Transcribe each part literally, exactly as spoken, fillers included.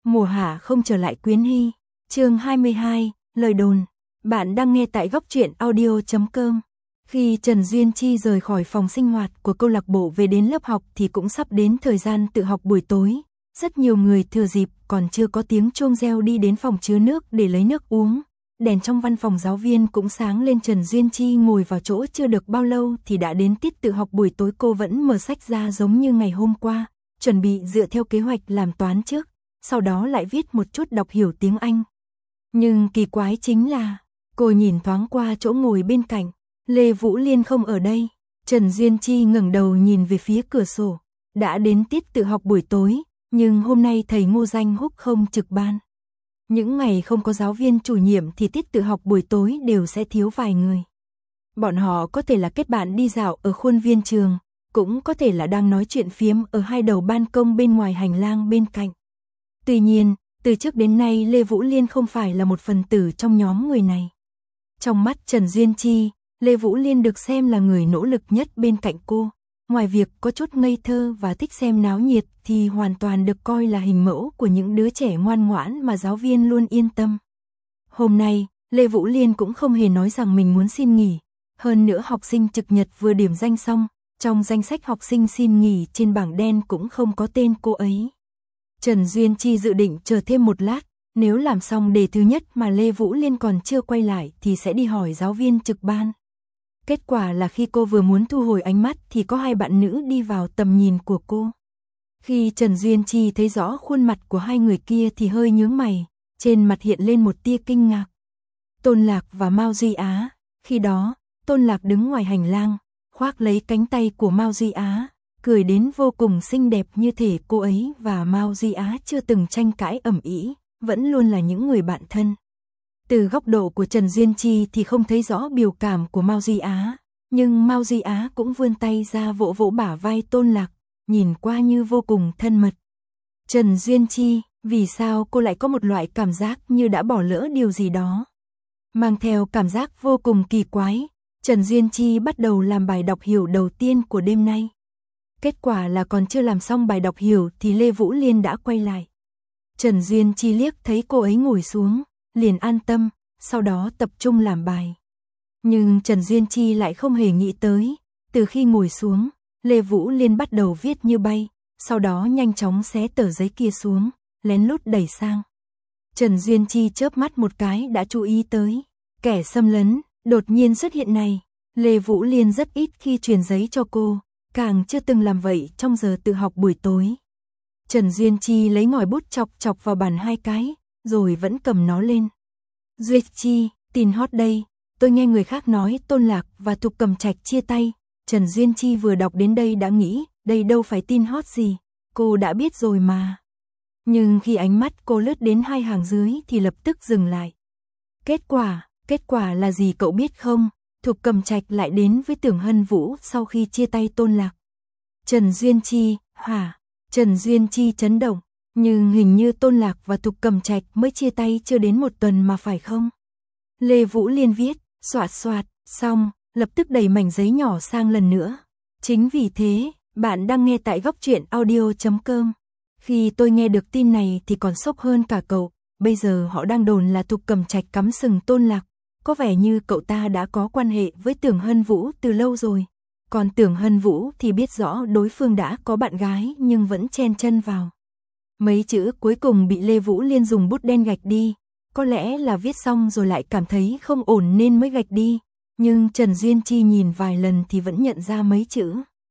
Mùa hạ không trở lại Quyến Hy. Chương hai mươi hai, lời đồn. Bạn đang nghe tại góc truyện audio chấm com. Khi Trần Duyên Chi rời khỏi phòng sinh hoạt của câu lạc bộ về đến lớp học thì cũng sắp đến thời gian tự học buổi tối. Rất nhiều người thừa dịp còn chưa có tiếng chuông reo đi đến phòng chứa nước để lấy nước uống. Đèn trong văn phòng giáo viên cũng sáng lên. Trần Duyên Chi ngồi vào chỗ chưa được bao lâu thì đã đến tiết tự học buổi tối. Cô vẫn mở sách ra giống như ngày hôm qua, chuẩn bị dựa theo kế hoạch làm toán trước, sau đó lại viết một chút đọc hiểu tiếng Anh. Nhưng kỳ quái chính là, cô nhìn thoáng qua chỗ ngồi bên cạnh, Lê Vũ Liên không ở đây. Trần Duyên Chi ngẩng đầu nhìn về phía cửa sổ, đã đến tiết tự học buổi tối, nhưng hôm nay thầy Ngô Danh Húc không trực ban. Những ngày không có giáo viên chủ nhiệm thì tiết tự học buổi tối đều sẽ thiếu vài người. Bọn họ có thể là kết bạn đi dạo ở khuôn viên trường, cũng có thể là đang nói chuyện phiếm ở hai đầu ban công bên ngoài hành lang bên cạnh. Tuy nhiên, từ trước đến nay Lê Vũ Liên không phải là một phần tử trong nhóm người này. Trong mắt Trần Duyên Chi, Lê Vũ Liên được xem là người nỗ lực nhất bên cạnh cô. Ngoài việc có chút ngây thơ và thích xem náo nhiệt thì hoàn toàn được coi là hình mẫu của những đứa trẻ ngoan ngoãn mà giáo viên luôn yên tâm. Hôm nay, Lê Vũ Liên cũng không hề nói rằng mình muốn xin nghỉ. Hơn nữa học sinh trực nhật vừa điểm danh xong, trong danh sách học sinh xin nghỉ trên bảng đen cũng không có tên cô ấy. Trần Duyên Chi dự định chờ thêm một lát, nếu làm xong đề thứ nhất mà Lê Vũ Liên còn chưa quay lại thì sẽ đi hỏi giáo viên trực ban. Kết quả là khi cô vừa muốn thu hồi ánh mắt thì có hai bạn nữ đi vào tầm nhìn của cô. Khi Trần Duyên Chi thấy rõ khuôn mặt của hai người kia thì hơi nhướng mày, trên mặt hiện lên một tia kinh ngạc. Tôn Lạc và Mao Duy Á. Khi đó, Tôn Lạc đứng ngoài hành lang, khoác lấy cánh tay của Mao Duy Á, cười đến vô cùng xinh đẹp, như thể cô ấy và Mao Duy Á chưa từng tranh cãi ầm ĩ, vẫn luôn là những người bạn thân. Từ góc độ của Trần Duyên Chi thì không thấy rõ biểu cảm của Mao Duy Á, nhưng Mao Duy Á cũng vươn tay ra vỗ vỗ bả vai Tôn Lạc, nhìn qua như vô cùng thân mật. Trần Duyên Chi, vì sao cô lại có một loại cảm giác như đã bỏ lỡ điều gì đó? Mang theo cảm giác vô cùng kỳ quái, Trần Duyên Chi bắt đầu làm bài đọc hiểu đầu tiên của đêm nay. Kết quả là còn chưa làm xong bài đọc hiểu thì Lê Vũ Liên đã quay lại. Trần Duyên Chi liếc thấy cô ấy ngồi xuống, liền an tâm, sau đó tập trung làm bài. Nhưng Trần Duyên Chi lại không hề nghĩ tới, từ khi ngồi xuống, Lê Vũ Liên bắt đầu viết như bay, sau đó nhanh chóng xé tờ giấy kia xuống, lén lút đẩy sang. Trần Duyên Chi chớp mắt một cái đã chú ý tới, kẻ xâm lấn đột nhiên xuất hiện này. Lê Vũ Liên rất ít khi truyền giấy cho cô, càng chưa từng làm vậy trong giờ tự học buổi tối. Trần Duyên Chi lấy ngòi bút chọc chọc vào bàn hai cái, rồi vẫn cầm nó lên. Duyệt Chi, tin hot đây, tôi nghe người khác nói Tôn Lạc và Thục Cầm Trạch chia tay. Trần Duyên Chi vừa đọc đến đây đã nghĩ, đây đâu phải tin hot gì, cô đã biết rồi mà. Nhưng khi ánh mắt cô lướt đến hai hàng dưới thì lập tức dừng lại. Kết quả, kết quả là gì cậu biết không? Thục Cầm Trạch lại đến với Tưởng Hân Vũ sau khi chia tay Tôn Lạc. Trần Duyên Chi, hả? Trần Duyên Chi chấn động, nhưng hình như Tôn Lạc và Thục Cầm Trạch mới chia tay chưa đến một tuần mà phải không? Lê Vũ Liên viết, xoạt xoạt, xong, lập tức đẩy mảnh giấy nhỏ sang lần nữa. Chính vì thế, bạn đang nghe tại góc truyện audio chấm com. Khi tôi nghe được tin này thì còn sốc hơn cả cậu, bây giờ họ đang đồn là Thục Cầm Trạch cắm sừng Tôn Lạc. Có vẻ như cậu ta đã có quan hệ với Tưởng Hân Vũ từ lâu rồi. Còn Tưởng Hân Vũ thì biết rõ đối phương đã có bạn gái nhưng vẫn chen chân vào. Mấy chữ cuối cùng bị Lê Vũ Liên dùng bút đen gạch đi. Có lẽ là viết xong rồi lại cảm thấy không ổn nên mới gạch đi. Nhưng Trần Duyên Chi nhìn vài lần thì vẫn nhận ra mấy chữ.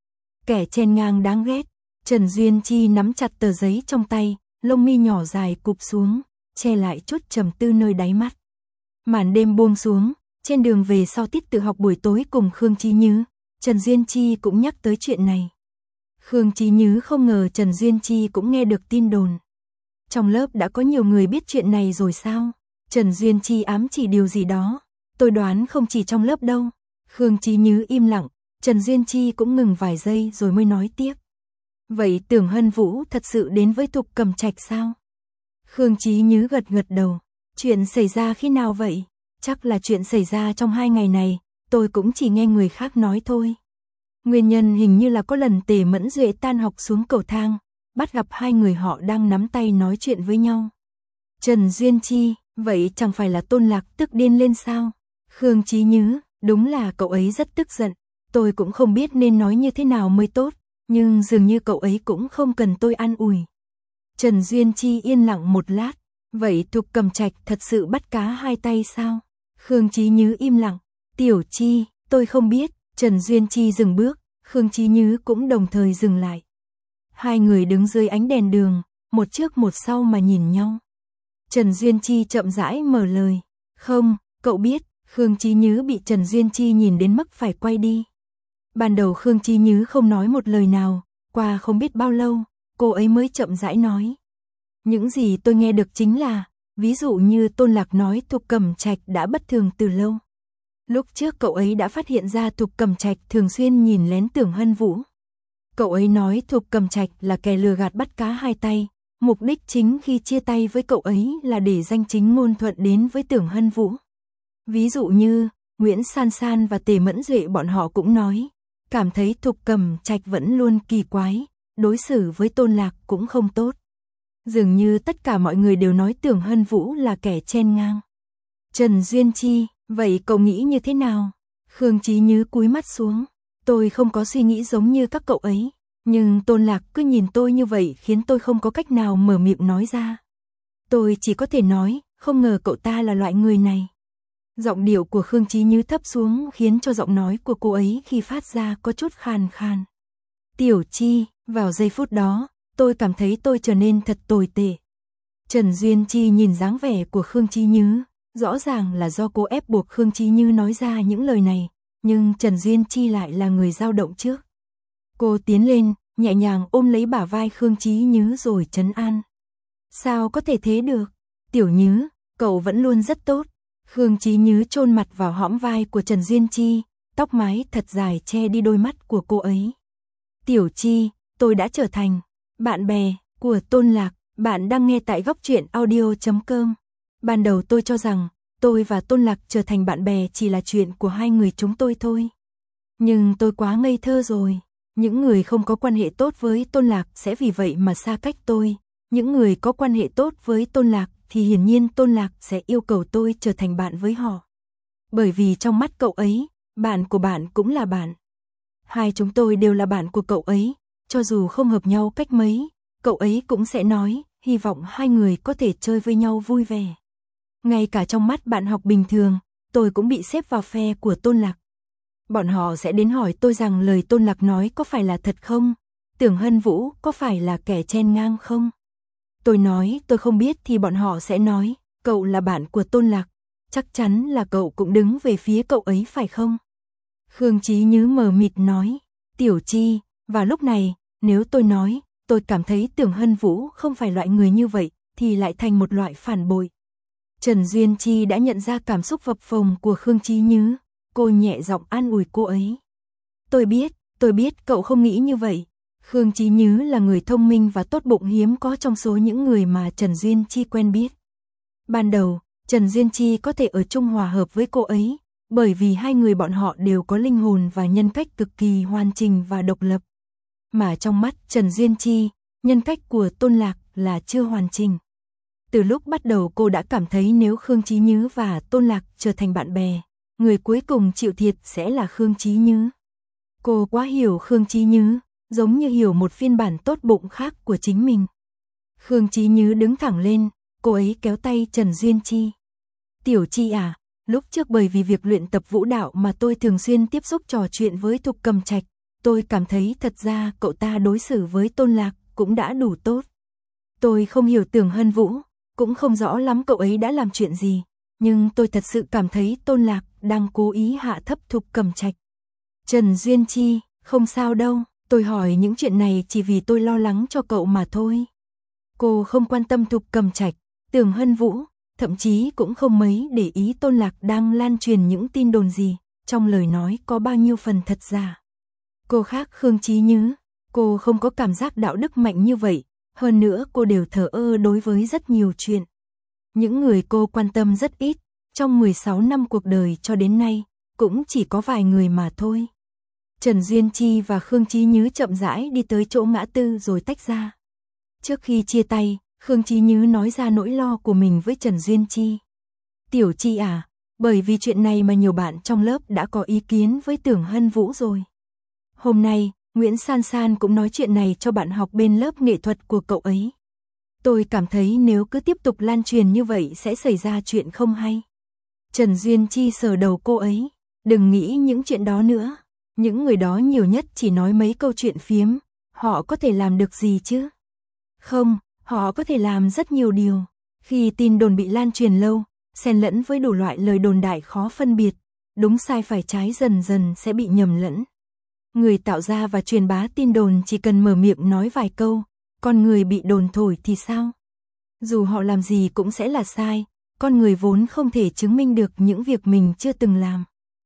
Kẻ chen ngang đáng ghét. Trần Duyên Chi nắm chặt tờ giấy trong tay, lông mi nhỏ dài cụp xuống, che lại chút trầm tư nơi đáy mắt. Màn đêm buông xuống, trên đường về sau tiết tự học buổi tối cùng Khương Chí Như, Trần Duyên Chi cũng nhắc tới chuyện này. Khương Chí Như không ngờ Trần Duyên Chi cũng nghe được tin đồn. Trong lớp đã có nhiều người biết chuyện này rồi sao? Trần Duyên Chi ám chỉ điều gì đó. Tôi đoán không chỉ trong lớp đâu. Khương Chí Như im lặng, Trần Duyên Chi cũng ngừng vài giây rồi mới nói tiếp. Vậy Tưởng Hân Vũ thật sự đến với Thục Cầm Trạch sao? Khương Chí Như gật gật đầu. Chuyện xảy ra khi nào vậy? Chắc là chuyện xảy ra trong hai ngày này, tôi cũng chỉ nghe người khác nói thôi. Nguyên nhân hình như là có lần Tề Mẫn Duệ tan học xuống cầu thang, bắt gặp hai người họ đang nắm tay nói chuyện với nhau. Trần Duyên Chi, vậy chẳng phải là Tôn Lạc tức điên lên sao? Khương Chí Nhứ, đúng là cậu ấy rất tức giận, tôi cũng không biết nên nói như thế nào mới tốt, nhưng dường như cậu ấy cũng không cần tôi an ủi. Trần Duyên Chi yên lặng một lát, vậy Thục Cầm Trạch thật sự bắt cá hai tay sao? Khương Chí Nhứ im lặng, Tiểu Chi, tôi không biết. Trần Duyên Chi dừng bước, Khương Chí Nhứ cũng đồng thời dừng lại. Hai người đứng dưới ánh đèn đường, một trước một sau mà nhìn nhau. Trần Duyên Chi chậm rãi mở lời, không, cậu biết. Khương Chí Nhứ bị Trần Duyên Chi nhìn đến mức phải quay đi. Ban đầu Khương Chí Nhứ không nói một lời nào, qua không biết bao lâu, cô ấy mới chậm rãi nói. Những gì tôi nghe được chính là, ví dụ như Tôn Lạc nói Thục Cầm Trạch đã bất thường từ lâu. Lúc trước cậu ấy đã phát hiện ra Thục Cầm Trạch thường xuyên nhìn lén Tưởng Hân Vũ. Cậu ấy nói Thục Cầm Trạch là kẻ lừa gạt bắt cá hai tay, mục đích chính khi chia tay với cậu ấy là để danh chính ngôn thuận đến với Tưởng Hân Vũ. Ví dụ như, Nguyễn San San và Tề Mẫn Duệ bọn họ cũng nói, cảm thấy Thục Cầm Trạch vẫn luôn kỳ quái, đối xử với Tôn Lạc cũng không tốt. Dường như tất cả mọi người đều nói Tưởng Hân Vũ là kẻ chen ngang. Trần Duyên Chi, vậy cậu nghĩ như thế nào? Khương Chí Nhứ cúi mắt xuống, tôi không có suy nghĩ giống như các cậu ấy, nhưng Tôn Lạc cứ nhìn tôi như vậy khiến tôi không có cách nào mở miệng nói ra. Tôi chỉ có thể nói, không ngờ cậu ta là loại người này. Giọng điệu của Khương Chí Nhứ thấp xuống khiến cho giọng nói của cô ấy khi phát ra có chút khàn khàn. Tiểu Chi, vào giây phút đó, tôi cảm thấy tôi trở nên thật tồi tệ. Trần Duyên Chi nhìn dáng vẻ của Khương Chí Nhứ, rõ ràng là do cô ép buộc Khương Chí Nhứ nói ra những lời này, nhưng Trần Duyên Chi lại là người dao động trước. Cô tiến lên, nhẹ nhàng ôm lấy bả vai Khương Chí Nhứ rồi trấn an. Sao có thể thế được? Tiểu Nhứ, cậu vẫn luôn rất tốt. Khương Chí Nhứ chôn mặt vào hõm vai của Trần Duyên Chi, tóc mái thật dài che đi đôi mắt của cô ấy. Tiểu Chi, tôi đã trở thành bạn bè của Tôn Lạc, bạn đang nghe tại góc truyện audio chấm com. Ban đầu tôi cho rằng, tôi và Tôn Lạc trở thành bạn bè chỉ là chuyện của hai người chúng tôi thôi. Nhưng tôi quá ngây thơ rồi, những người không có quan hệ tốt với Tôn Lạc sẽ vì vậy mà xa cách tôi. Những người có quan hệ tốt với Tôn Lạc thì hiển nhiên Tôn Lạc sẽ yêu cầu tôi trở thành bạn với họ. Bởi vì trong mắt cậu ấy, bạn của bạn cũng là bạn. Hai chúng tôi đều là bạn của cậu ấy, cho dù không hợp nhau cách mấy, cậu ấy cũng sẽ nói, hy vọng hai người có thể chơi với nhau vui vẻ. Ngay cả trong mắt bạn học bình thường, tôi cũng bị xếp vào phe của Tôn Lạc. Bọn họ sẽ đến hỏi tôi rằng lời Tôn Lạc nói có phải là thật không? Tưởng Hân Vũ có phải là kẻ chen ngang không? Tôi nói tôi không biết thì bọn họ sẽ nói, cậu là bạn của Tôn Lạc, chắc chắn là cậu cũng đứng về phía cậu ấy phải không? Khương Chí Nhứ mờ mịt nói, Tiểu Chi, và lúc này, nếu tôi nói, tôi cảm thấy Tưởng Hân Vũ không phải loại người như vậy, thì lại thành một loại phản bội. Trần Duyên Chi đã nhận ra cảm xúc phập phồng của Khương Chí Nhứ, cô nhẹ giọng an ủi cô ấy. Tôi biết, tôi biết cậu không nghĩ như vậy. Khương Chí Nhứ là người thông minh và tốt bụng hiếm có trong số những người mà Trần Duyên Chi quen biết. Ban đầu, Trần Duyên Chi có thể ở chung hòa hợp với cô ấy, bởi vì hai người bọn họ đều có linh hồn và nhân cách cực kỳ hoàn chỉnh và độc lập. Mà trong mắt Trần Duyên Chi, nhân cách của Tôn Lạc là chưa hoàn chỉnh. Từ lúc bắt đầu cô đã cảm thấy nếu Khương Chí Nhứ và Tôn Lạc trở thành bạn bè, người cuối cùng chịu thiệt sẽ là Khương Chí Nhứ. Cô quá hiểu Khương Chí Nhứ, giống như hiểu một phiên bản tốt bụng khác của chính mình. Khương Chí Nhứ đứng thẳng lên, cô ấy kéo tay Trần Duyên Chi. Tiểu Chi à, lúc trước bởi vì việc luyện tập vũ đạo mà tôi thường xuyên tiếp xúc trò chuyện với Thục Cầm Trạch, tôi cảm thấy thật ra cậu ta đối xử với Tôn Lạc cũng đã đủ tốt. Tôi không hiểu Tưởng Hân Vũ, cũng không rõ lắm cậu ấy đã làm chuyện gì, nhưng tôi thật sự cảm thấy Tôn Lạc đang cố ý hạ thấp Thục Cầm Trạch. Trần Duyên Chi, không sao đâu, tôi hỏi những chuyện này chỉ vì tôi lo lắng cho cậu mà thôi. Cô không quan tâm Thục Cầm Trạch, Tưởng Hân Vũ, thậm chí cũng không mấy để ý Tôn Lạc đang lan truyền những tin đồn gì, trong lời nói có bao nhiêu phần thật giả. Cô khác Khương Chí Nhứ, cô không có cảm giác đạo đức mạnh như vậy, hơn nữa cô đều thờ ơ đối với rất nhiều chuyện. Những người cô quan tâm rất ít, trong mười sáu năm cuộc đời cho đến nay, cũng chỉ có vài người mà thôi. Trần Duyên Chi và Khương Chí Nhứ chậm rãi đi tới chỗ ngã tư rồi tách ra. Trước khi chia tay, Khương Chí Nhứ nói ra nỗi lo của mình với Trần Duyên Chi. Tiểu Chi à, bởi vì chuyện này mà nhiều bạn trong lớp đã có ý kiến với Tưởng Hân Vũ rồi. Hôm nay, Nguyễn San San cũng nói chuyện này cho bạn học bên lớp nghệ thuật của cậu ấy. Tôi cảm thấy nếu cứ tiếp tục lan truyền như vậy sẽ xảy ra chuyện không hay. Trần Duyên Chi sờ đầu cô ấy. Đừng nghĩ những chuyện đó nữa. Những người đó nhiều nhất chỉ nói mấy câu chuyện phiếm. Họ có thể làm được gì chứ? Không, họ có thể làm rất nhiều điều. Khi tin đồn bị lan truyền lâu, xen lẫn với đủ loại lời đồn đại khó phân biệt, đúng sai phải trái dần dần sẽ bị nhầm lẫn. Người tạo ra và truyền bá tin đồn chỉ cần mở miệng nói vài câu, con người bị đồn thổi thì sao? Dù họ làm gì cũng sẽ là sai, con người vốn không thể chứng minh được những việc mình chưa từng làm.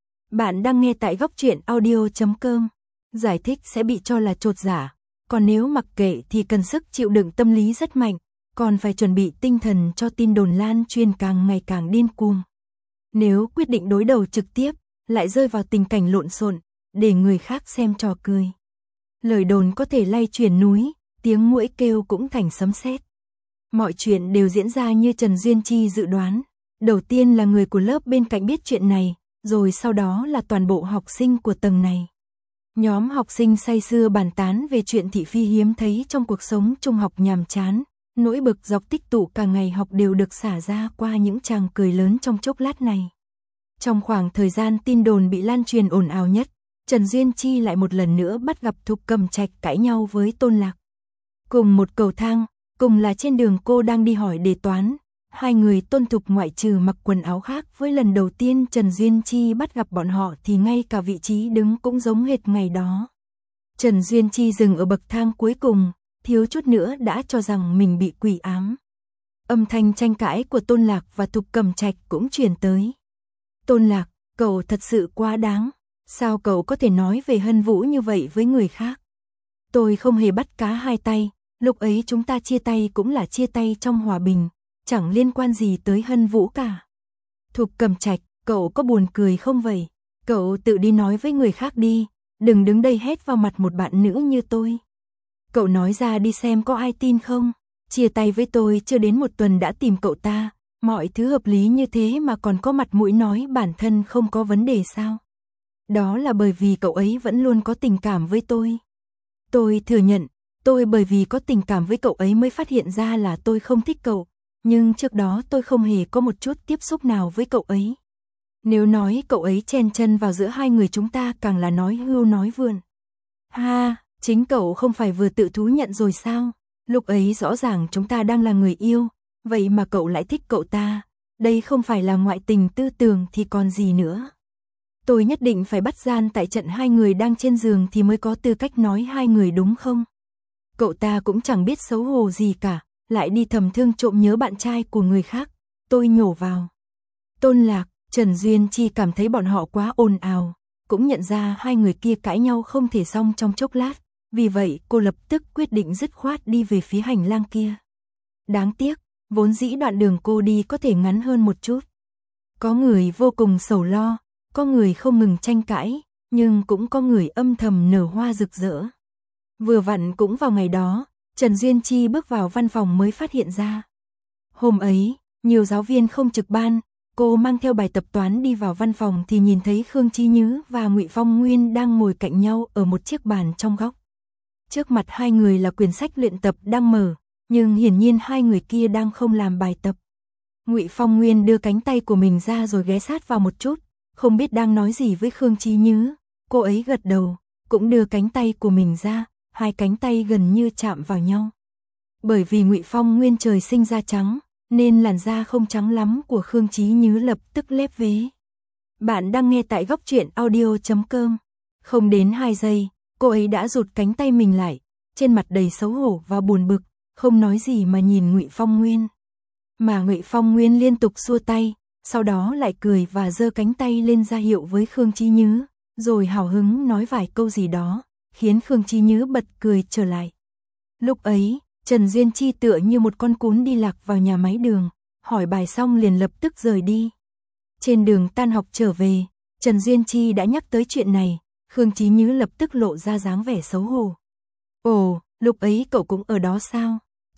Bạn đang nghe tại góc truyện audio chấm com. Giải thích sẽ bị cho là chột dạ, còn nếu mặc kệ thì cần sức chịu đựng tâm lý rất mạnh, còn phải chuẩn bị tinh thần cho tin đồn lan truyền càng ngày càng điên cuồng. Nếu quyết định đối đầu trực tiếp, lại rơi vào tình cảnh lộn xộn, để người khác xem trò cười. Lời đồn có thể lay chuyển núi, tiếng muỗi kêu cũng thành sấm sét. Mọi chuyện đều diễn ra như Trần Duyên Chi dự đoán. Đầu tiên là người của lớp bên cạnh biết chuyện này, rồi sau đó là toàn bộ học sinh của tầng này. Nhóm học sinh say sưa bàn tán về chuyện thị phi hiếm thấy trong cuộc sống trung học nhàm chán. Nỗi bực dọc tích tụ cả ngày học đều được xả ra qua những tràng cười lớn trong chốc lát này. Trong khoảng thời gian tin đồn bị lan truyền ồn ào nhất, Trần Duyên Chi lại một lần nữa bắt gặp Thục Cầm Trạch cãi nhau với Tôn Lạc. Cùng một cầu thang, cùng là trên đường cô đang đi hỏi đề toán, hai người Tôn Thục ngoại trừ mặc quần áo khác với lần đầu tiên Trần Duyên Chi bắt gặp bọn họ thì ngay cả vị trí đứng cũng giống hệt ngày đó. Trần Duyên Chi dừng ở bậc thang cuối cùng, thiếu chút nữa đã cho rằng mình bị quỷ ám. Âm thanh tranh cãi của Tôn Lạc và Thục Cầm Trạch cũng truyền tới. Tôn Lạc, cậu thật sự quá đáng. Sao cậu có thể nói về Hân Vũ như vậy với người khác? Tôi không hề bắt cá hai tay, lúc ấy chúng ta chia tay cũng là chia tay trong hòa bình, chẳng liên quan gì tới Hân Vũ cả. Thục Cầm Trạch, cậu có buồn cười không vậy? Cậu tự đi nói với người khác đi, đừng đứng đây hét vào mặt một bạn nữ như tôi. Cậu nói ra đi xem có ai tin không? Chia tay với tôi chưa đến một tuần đã tìm cậu ta, mọi thứ hợp lý như thế mà còn có mặt mũi nói bản thân không có vấn đề sao? Đó là bởi vì cậu ấy vẫn luôn có tình cảm với tôi. Tôi thừa nhận, tôi bởi vì có tình cảm với cậu ấy mới phát hiện ra là tôi không thích cậu, nhưng trước đó tôi không hề có một chút tiếp xúc nào với cậu ấy. Nếu nói cậu ấy chen chân vào giữa hai người chúng ta càng là nói hưu nói vượn. Ha, chính cậu không phải vừa tự thú nhận rồi sao? Lúc ấy rõ ràng chúng ta đang là người yêu, vậy mà cậu lại thích cậu ta. Đây không phải là ngoại tình tư tưởng thì còn gì nữa. Tôi nhất định phải bắt gian tại trận hai người đang trên giường thì mới có tư cách nói hai người đúng không? Cậu ta cũng chẳng biết xấu hổ gì cả, lại đi thầm thương trộm nhớ bạn trai của người khác. Tôi nhổ vào. Tôn Lạc, Trần Duyên Chi cảm thấy bọn họ quá ồn ào, cũng nhận ra hai người kia cãi nhau không thể xong trong chốc lát. Vì vậy cô lập tức quyết định dứt khoát đi về phía hành lang kia. Đáng tiếc, vốn dĩ đoạn đường cô đi có thể ngắn hơn một chút. Có người vô cùng sầu lo, có người không ngừng tranh cãi, nhưng cũng có người âm thầm nở hoa rực rỡ. Vừa vặn cũng vào ngày đó, Trần Duyên Chi bước vào văn phòng mới phát hiện ra. Hôm ấy, nhiều giáo viên không trực ban, cô mang theo bài tập toán đi vào văn phòng thì nhìn thấy Khương Chí Nhứ và Ngụy Phong Nguyên đang ngồi cạnh nhau ở một chiếc bàn trong góc. Trước mặt hai người là quyển sách luyện tập đang mở, nhưng hiển nhiên hai người kia đang không làm bài tập. Ngụy Phong Nguyên đưa cánh tay của mình ra rồi ghé sát vào một chút, không biết đang nói gì với Khương Chí Nhứ. Cô ấy gật đầu, cũng đưa cánh tay của mình ra, hai cánh tay gần như chạm vào nhau. Bởi vì Ngụy Phong Nguyên trời sinh da trắng, nên làn da không trắng lắm của Khương Chí Nhứ lập tức lép vế. Bạn đang nghe tại góc truyện audio chấm com. Không đến hai giây, cô ấy đã rụt cánh tay mình lại, trên mặt đầy xấu hổ và buồn bực, không nói gì mà nhìn Ngụy Phong Nguyên. Mà Ngụy Phong Nguyên liên tục xua tay, sau đó lại cười và giơ cánh tay lên ra hiệu với Khương Chí Nhứ, rồi hào hứng nói vài câu gì đó, khiến Khương Chí Nhứ bật cười trở lại. Lúc ấy, Trần Duyên Chi tựa như một con cún đi lạc vào nhà máy đường, hỏi bài xong liền lập tức rời đi. Trên đường tan học trở về, Trần Duyên Chi đã nhắc tới chuyện này, Khương Chí Nhứ lập tức lộ ra dáng vẻ xấu hổ. Ồ, lúc ấy cậu cũng ở đó sao?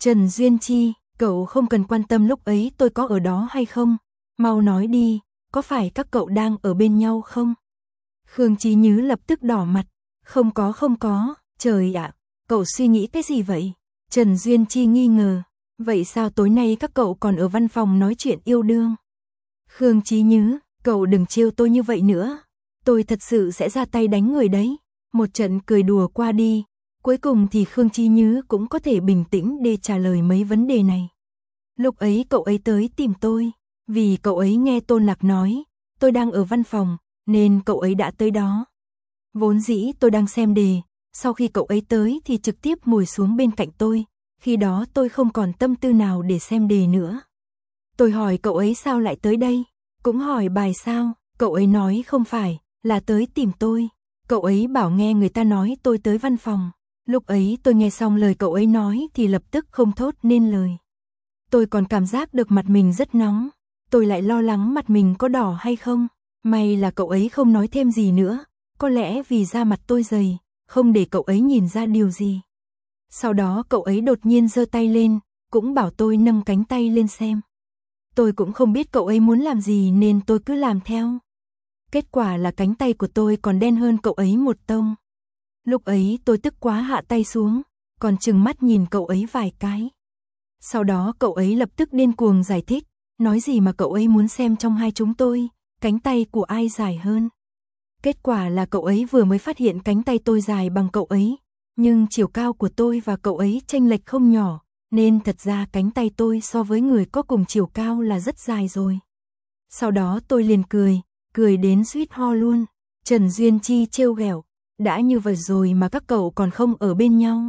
Trần Duyên Chi, cậu không cần quan tâm lúc ấy tôi có ở đó hay không. Mau nói đi, có phải các cậu đang ở bên nhau không? Khương Chí Nhứ lập tức đỏ mặt. Không có không có, trời ạ, cậu suy nghĩ cái gì vậy? Trần Duyên Chi nghi ngờ. Vậy sao tối nay các cậu còn ở văn phòng nói chuyện yêu đương? Khương Chí Nhứ, cậu đừng trêu tôi như vậy nữa. Tôi thật sự sẽ ra tay đánh người đấy. Một trận cười đùa qua đi. Cuối cùng thì Khương Chí Nhứ cũng có thể bình tĩnh để trả lời mấy vấn đề này. Lúc ấy cậu ấy tới tìm tôi. Vì cậu ấy nghe Tôn Lạc nói, tôi đang ở văn phòng, nên cậu ấy đã tới đó. Vốn dĩ tôi đang xem đề, sau khi cậu ấy tới thì trực tiếp ngồi xuống bên cạnh tôi. Khi đó tôi không còn tâm tư nào để xem đề nữa. Tôi hỏi cậu ấy sao lại tới đây, cũng hỏi bài sao, cậu ấy nói không phải, là tới tìm tôi. Cậu ấy bảo nghe người ta nói tôi tới văn phòng. Lúc ấy tôi nghe xong lời cậu ấy nói thì lập tức không thốt nên lời. Tôi còn cảm giác được mặt mình rất nóng. Tôi lại lo lắng mặt mình có đỏ hay không. May là cậu ấy không nói thêm gì nữa. Có lẽ vì da mặt tôi dày, không để cậu ấy nhìn ra điều gì. Sau đó cậu ấy đột nhiên giơ tay lên, cũng bảo tôi nâng cánh tay lên xem. Tôi cũng không biết cậu ấy muốn làm gì nên tôi cứ làm theo. Kết quả là cánh tay của tôi còn đen hơn cậu ấy một tông. Lúc ấy tôi tức quá hạ tay xuống, còn trừng mắt nhìn cậu ấy vài cái. Sau đó cậu ấy lập tức điên cuồng giải thích, nói gì mà cậu ấy muốn xem trong hai chúng tôi, cánh tay của ai dài hơn. Kết quả là cậu ấy vừa mới phát hiện cánh tay tôi dài bằng cậu ấy, nhưng chiều cao của tôi và cậu ấy chênh lệch không nhỏ, nên thật ra cánh tay tôi so với người có cùng chiều cao là rất dài rồi. Sau đó tôi liền cười, cười đến suýt ho luôn. Trần Duyên Chi trêu ghẹo, đã như vậy rồi mà các cậu còn không ở bên nhau.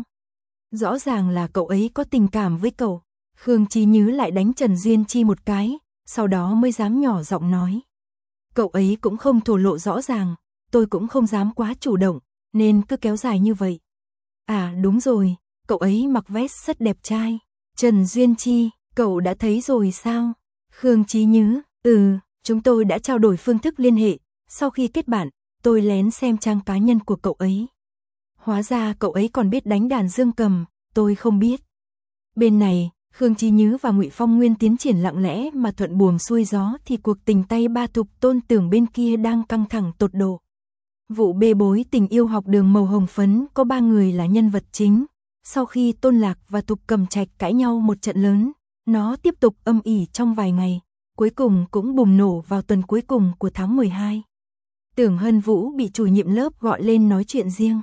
Rõ ràng là cậu ấy có tình cảm với cậu. Khương Chí Nhứ lại đánh Trần Duyên Chi một cái, sau đó mới dám nhỏ giọng nói. Cậu ấy cũng không thổ lộ rõ ràng, tôi cũng không dám quá chủ động, nên cứ kéo dài như vậy. À đúng rồi, cậu ấy mặc vest rất đẹp trai. Trần Duyên Chi, cậu đã thấy rồi sao? Khương Chí Nhứ, ừ, chúng tôi đã trao đổi phương thức liên hệ, sau khi kết bạn, tôi lén xem trang cá nhân của cậu ấy. Hóa ra cậu ấy còn biết đánh đàn dương cầm, tôi không biết. Bên này, Khương Chí Nhứ và Ngụy Phong Nguyên tiến triển lặng lẽ mà thuận buồm xuôi gió thì cuộc tình tay ba Thục Tôn Tưởng bên kia đang căng thẳng tột độ. Vụ bê bối tình yêu học đường màu hồng phấn có ba người là nhân vật chính. Sau khi Tôn Lạc và Thục Cầm Trạch cãi nhau một trận lớn, nó tiếp tục âm ỉ trong vài ngày, cuối cùng cũng bùng nổ vào tuần cuối cùng của tháng mười hai. Tưởng Hân Vũ bị chủ nhiệm lớp gọi lên nói chuyện riêng.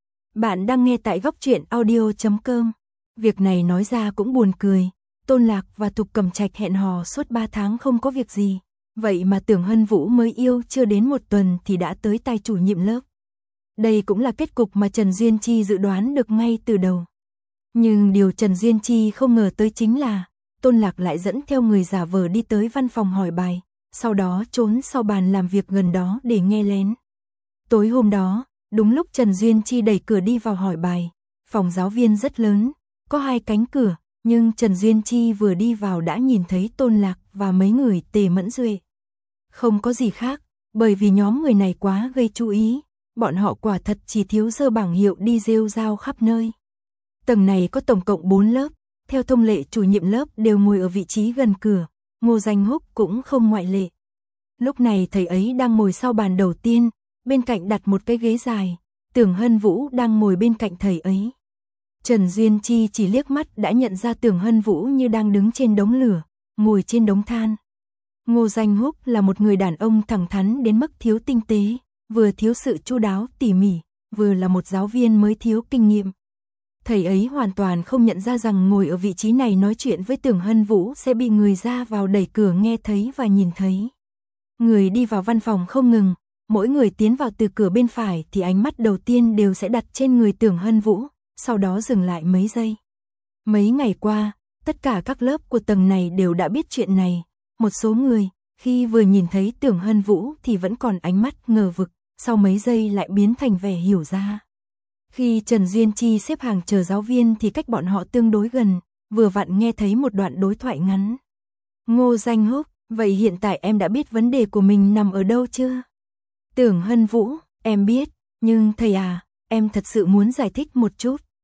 Bạn đang nghe tại góc truyện audio chấm com. Việc này nói ra cũng buồn cười. Tôn Lạc và Thục Cầm Trạch hẹn hò suốt ba tháng không có việc gì. Vậy mà Tưởng Hân Vũ mới yêu chưa đến một tuần thì đã tới tay chủ nhiệm lớp. Đây cũng là kết cục mà Trần Duyên Chi dự đoán được ngay từ đầu. Nhưng điều Trần Duyên Chi không ngờ tới chính là Tôn Lạc lại dẫn theo người giả vờ đi tới văn phòng hỏi bài, sau đó trốn sau bàn làm việc gần đó để nghe lén. Tối hôm đó, đúng lúc Trần Duyên Chi đẩy cửa đi vào hỏi bài, phòng giáo viên rất lớn, có hai cánh cửa, nhưng Trần Duyên Chi vừa đi vào đã nhìn thấy Tôn Lạc và mấy người Tề Mẫn Duệ. Không có gì khác, bởi vì nhóm người này quá gây chú ý, bọn họ quả thật chỉ thiếu giơ bảng hiệu đi rêu rao khắp nơi. Tầng này có tổng cộng bốn lớp, theo thông lệ chủ nhiệm lớp đều ngồi ở vị trí gần cửa, Ngô Danh Húc cũng không ngoại lệ. Lúc này thầy ấy đang ngồi sau bàn đầu tiên, bên cạnh đặt một cái ghế dài, Tưởng Hân Vũ đang ngồi bên cạnh thầy ấy. Trần Duyên Chi chỉ liếc mắt đã nhận ra Tưởng Hân Vũ như đang đứng trên đống lửa, ngồi trên đống than. Ngô Danh Húc là một người đàn ông thẳng thắn đến mức thiếu tinh tế, vừa thiếu sự chu đáo tỉ mỉ, vừa là một giáo viên mới thiếu kinh nghiệm. Thầy ấy hoàn toàn không nhận ra rằng ngồi ở vị trí này nói chuyện với Tưởng Hân Vũ sẽ bị người ra vào đẩy cửa nghe thấy và nhìn thấy. Người đi vào văn phòng không ngừng, mỗi người tiến vào từ cửa bên phải thì ánh mắt đầu tiên đều sẽ đặt trên người Tưởng Hân Vũ, sau đó dừng lại mấy giây. Mấy ngày qua, tất cả các lớp của tầng này đều đã biết chuyện này. Một số người, khi vừa nhìn thấy Tưởng Hân Vũ thì vẫn còn ánh mắt ngờ vực, sau mấy giây lại biến thành vẻ hiểu ra. Khi Trần Duyên Chi xếp hàng chờ giáo viên thì cách bọn họ tương đối gần, vừa vặn nghe thấy một đoạn đối thoại ngắn. Ngô Danh Húc, vậy hiện tại em đã biết vấn đề của mình nằm ở đâu chưa? Tưởng Hân Vũ, em biết, nhưng thầy à, em thật sự muốn giải thích một chút.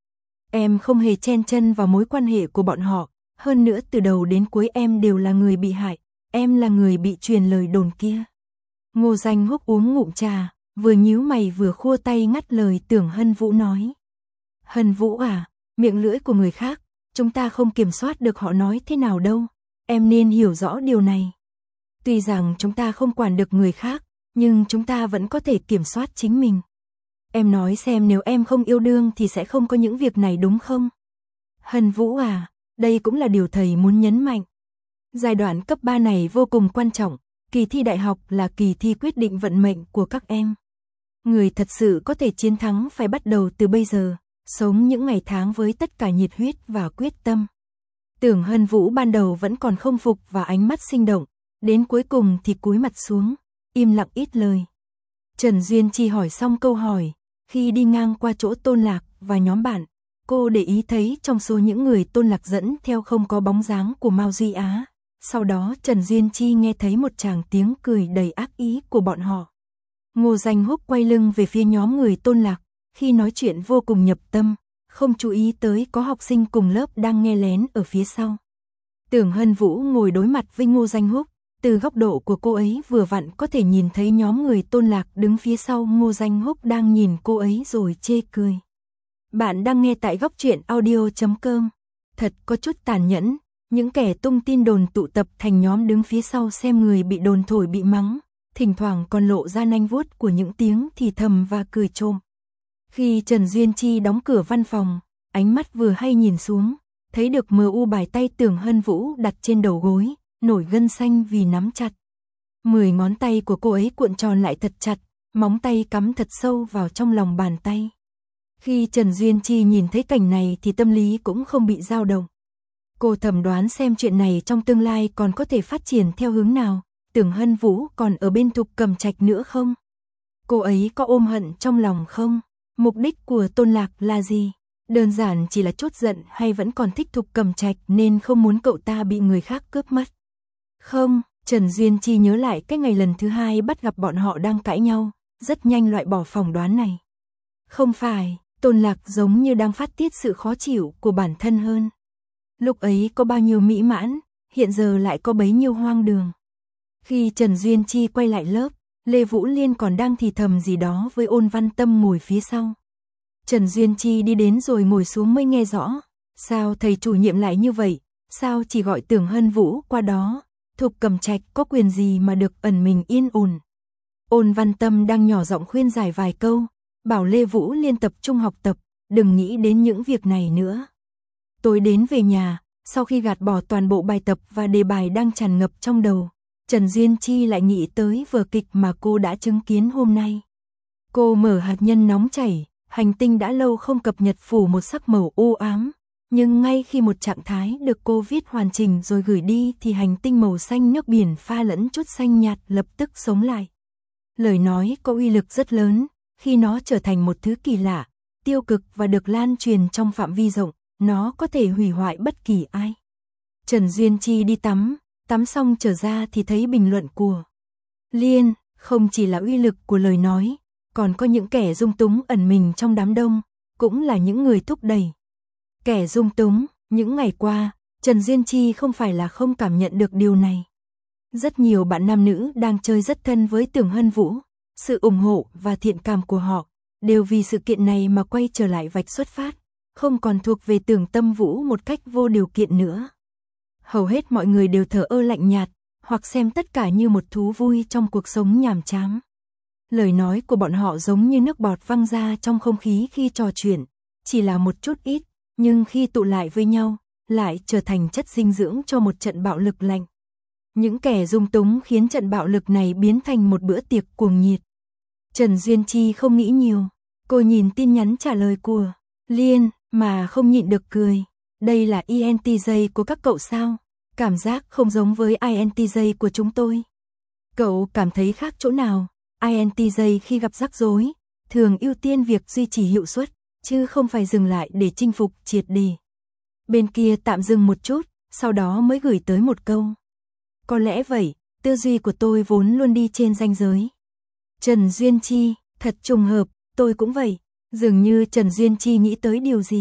Em không hề chen chân vào mối quan hệ của bọn họ, hơn nữa từ đầu đến cuối em đều là người bị hại, em là người bị truyền lời đồn kia. Ngô Danh Húc uống ngụm trà, vừa nhíu mày vừa khua tay ngắt lời Tưởng Hân Vũ nói. Hân Vũ à, miệng lưỡi của người khác, chúng ta không kiểm soát được họ nói thế nào đâu, em nên hiểu rõ điều này. Tuy rằng chúng ta không quản được người khác, nhưng chúng ta vẫn có thể kiểm soát chính mình. Em nói xem, nếu em không yêu đương thì sẽ không có những việc này đúng không? Hân Vũ à, đây cũng là điều thầy muốn nhấn mạnh. Giai đoạn cấp ba này vô cùng quan trọng, kỳ thi đại học là kỳ thi quyết định vận mệnh của các em. Người thật sự có thể chiến thắng phải bắt đầu từ bây giờ, sống những ngày tháng với tất cả nhiệt huyết và quyết tâm. Tưởng Hân Vũ ban đầu vẫn còn không phục và ánh mắt sinh động, đến cuối cùng thì cúi mặt xuống, im lặng ít lời. Trần Duyên Chi hỏi xong câu hỏi, khi đi ngang qua chỗ Tôn Lạc và nhóm bạn, cô để ý thấy trong số những người Tôn Lạc dẫn theo không có bóng dáng của Mao Duy Á. Sau đó Trần Duyên Chi nghe thấy một tràng tiếng cười đầy ác ý của bọn họ. Ngô Danh Húc quay lưng về phía nhóm người Tôn Lạc, khi nói chuyện vô cùng nhập tâm, không chú ý tới có học sinh cùng lớp đang nghe lén ở phía sau. Tưởng Hân Vũ ngồi đối mặt với Ngô Danh Húc, từ góc độ của cô ấy vừa vặn có thể nhìn thấy nhóm người Tôn Lạc đứng phía sau Ngô Danh Húc đang nhìn cô ấy rồi chê cười. Bạn đang nghe tại góc truyện audio chấm com. Thật có chút tàn nhẫn, những kẻ tung tin đồn tụ tập thành nhóm đứng phía sau xem người bị đồn thổi bị mắng, thỉnh thoảng còn lộ ra nanh vuốt của những tiếng thì thầm và cười trộm. Khi Trần Duyên Chi đóng cửa văn phòng, ánh mắt vừa hay nhìn xuống, thấy được mờ u bài tay Tưởng Hân Vũ đặt trên đầu gối, nổi gân xanh vì nắm chặt. Mười ngón tay của cô ấy cuộn tròn lại thật chặt, móng tay cắm thật sâu vào trong lòng bàn tay. Khi Trần Duyên Chi nhìn thấy cảnh này thì tâm lý cũng không bị dao động. Cô thầm đoán xem chuyện này trong tương lai còn có thể phát triển theo hướng nào, Tưởng Hân Vũ còn ở bên Thục Cầm Trạch nữa không? Cô ấy có ôm hận trong lòng không? Mục đích của Tôn Lạc là gì? Đơn giản chỉ là chốt giận hay vẫn còn thích Thục Cầm Trạch nên không muốn cậu ta bị người khác cướp mất? Không, Trần Duyên Chi nhớ lại cái ngày lần thứ hai bắt gặp bọn họ đang cãi nhau, rất nhanh loại bỏ phỏng đoán này. Không phải, Tôn Lạc giống như đang phát tiết sự khó chịu của bản thân hơn. Lúc ấy có bao nhiêu mỹ mãn, hiện giờ lại có bấy nhiêu hoang đường. Khi Trần Duyên Chi quay lại lớp, Lê Vũ Liên còn đang thì thầm gì đó với Ôn Văn Tâm ngồi phía sau. Trần Duyên Chi đi đến rồi ngồi xuống mới nghe rõ. Sao thầy chủ nhiệm lại như vậy? Sao chỉ gọi Tưởng Hân Vũ qua đó? Thục Cầm Trạch có quyền gì mà được ẩn mình yên ổn? Ôn Văn Tâm đang nhỏ giọng khuyên giải vài câu, bảo Lê Vũ Liên tập trung học tập, đừng nghĩ đến những việc này nữa. Tối đến về nhà, sau khi gạt bỏ toàn bộ bài tập và đề bài đang tràn ngập trong đầu, Trần Duyên Chi lại nghĩ tới vở kịch mà cô đã chứng kiến hôm nay. Cô mở hạt nhân nóng chảy, hành tinh đã lâu không cập nhật phủ một sắc màu u ám, nhưng ngay khi một trạng thái được cô viết hoàn chỉnh rồi gửi đi thì hành tinh màu xanh nước biển pha lẫn chút xanh nhạt lập tức sống lại. Lời nói có uy lực rất lớn, khi nó trở thành một thứ kỳ lạ, tiêu cực và được lan truyền trong phạm vi rộng, nó có thể hủy hoại bất kỳ ai. Trần Duyên Chi đi tắm, tắm xong trở ra thì thấy bình luận của Liên, không chỉ là uy lực của lời nói, còn có những kẻ dung túng ẩn mình trong đám đông, cũng là những người thúc đẩy. Kẻ dung túng, những ngày qua, Trần Duyên Chi không phải là không cảm nhận được điều này. Rất nhiều bạn nam nữ đang chơi rất thân với Tưởng Hân Vũ, sự ủng hộ và thiện cảm của họ, đều vì sự kiện này mà quay trở lại vạch xuất phát, không còn thuộc về Tưởng Tâm Vũ một cách vô điều kiện nữa. Hầu hết mọi người đều thờ ơ lạnh nhạt, hoặc xem tất cả như một thú vui trong cuộc sống nhàm chán. Lời nói của bọn họ giống như nước bọt văng ra trong không khí khi trò chuyện, chỉ là một chút ít, nhưng khi tụ lại với nhau, lại trở thành chất dinh dưỡng cho một trận bạo lực lạnh. Những kẻ dung túng khiến trận bạo lực này biến thành một bữa tiệc cuồng nhiệt. Trần Duyên Chi không nghĩ nhiều, cô nhìn tin nhắn trả lời của Liên mà không nhịn được cười. Đây là i en tê gi của các cậu sao? Cảm giác không giống với i en tê gi của chúng tôi. Cậu cảm thấy khác chỗ nào? i en tê gi khi gặp rắc rối, thường ưu tiên việc duy trì hiệu suất, chứ không phải dừng lại để chinh phục triệt để. Bên kia tạm dừng một chút, sau đó mới gửi tới một câu. Có lẽ vậy, tư duy của tôi vốn luôn đi trên ranh giới. Trần Duyên Chi, thật trùng hợp, tôi cũng vậy. Dường như Trần Duyên Chi nghĩ tới điều gì.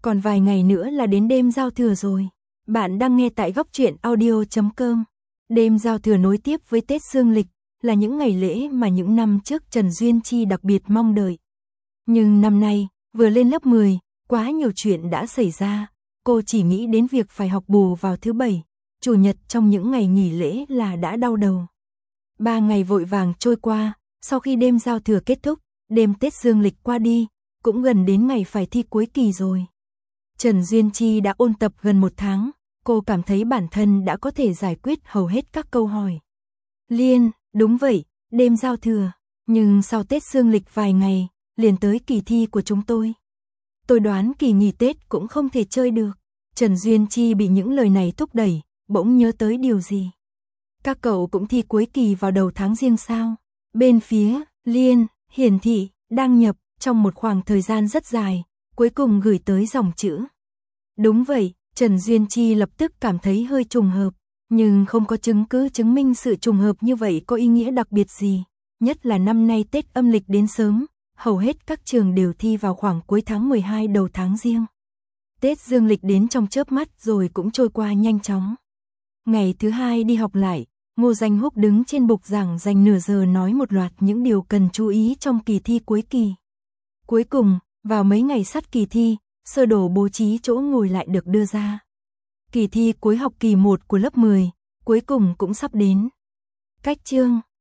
Còn vài ngày nữa là đến đêm giao thừa rồi. Bạn đang nghe tại góc truyện audio chấm com. Đêm giao thừa nối tiếp với Tết Dương lịch là những ngày lễ mà những năm trước Trần Duyên Chi đặc biệt mong đợi. Nhưng năm nay, vừa lên lớp mười, quá nhiều chuyện đã xảy ra. Cô chỉ nghĩ đến việc phải học bù vào thứ bảy, chủ nhật trong những ngày nghỉ lễ là đã đau đầu. Ba ngày vội vàng trôi qua, sau khi đêm giao thừa kết thúc, đêm Tết Dương lịch qua đi, cũng gần đến ngày phải thi cuối kỳ rồi. Trần Duyên Chi đã ôn tập gần một tháng, cô cảm thấy bản thân đã có thể giải quyết hầu hết các câu hỏi. Liên, đúng vậy, đêm giao thừa, nhưng sau Tết Dương lịch vài ngày, liền tới kỳ thi của chúng tôi. Tôi đoán kỳ nghỉ Tết cũng không thể chơi được. Trần Duyên Chi bị những lời này thúc đẩy, bỗng nhớ tới điều gì. Các cậu cũng thi cuối kỳ vào đầu tháng Giêng sao? Bên phía Liên, hiển thị, đăng nhập, trong một khoảng thời gian rất dài, cuối cùng gửi tới dòng chữ. Đúng vậy, Trần Duyên Chi lập tức cảm thấy hơi trùng hợp, nhưng không có chứng cứ chứng minh sự trùng hợp như vậy có ý nghĩa đặc biệt gì. Nhất là năm nay Tết âm lịch đến sớm, hầu hết các trường đều thi vào khoảng cuối tháng mười hai đầu tháng Giêng. Tết Dương lịch đến trong chớp mắt rồi cũng trôi qua nhanh chóng. Ngày thứ hai đi học lại, Ngô Danh Húc đứng trên bục giảng dành nửa giờ nói một loạt những điều cần chú ý trong kỳ thi cuối kỳ. Cuối cùng, vào mấy ngày sát kỳ thi, sơ đồ bố trí chỗ ngồi lại được đưa ra. Kỳ thi cuối học kỳ một của lớp mười, cuối cùng cũng sắp đến. Cách chương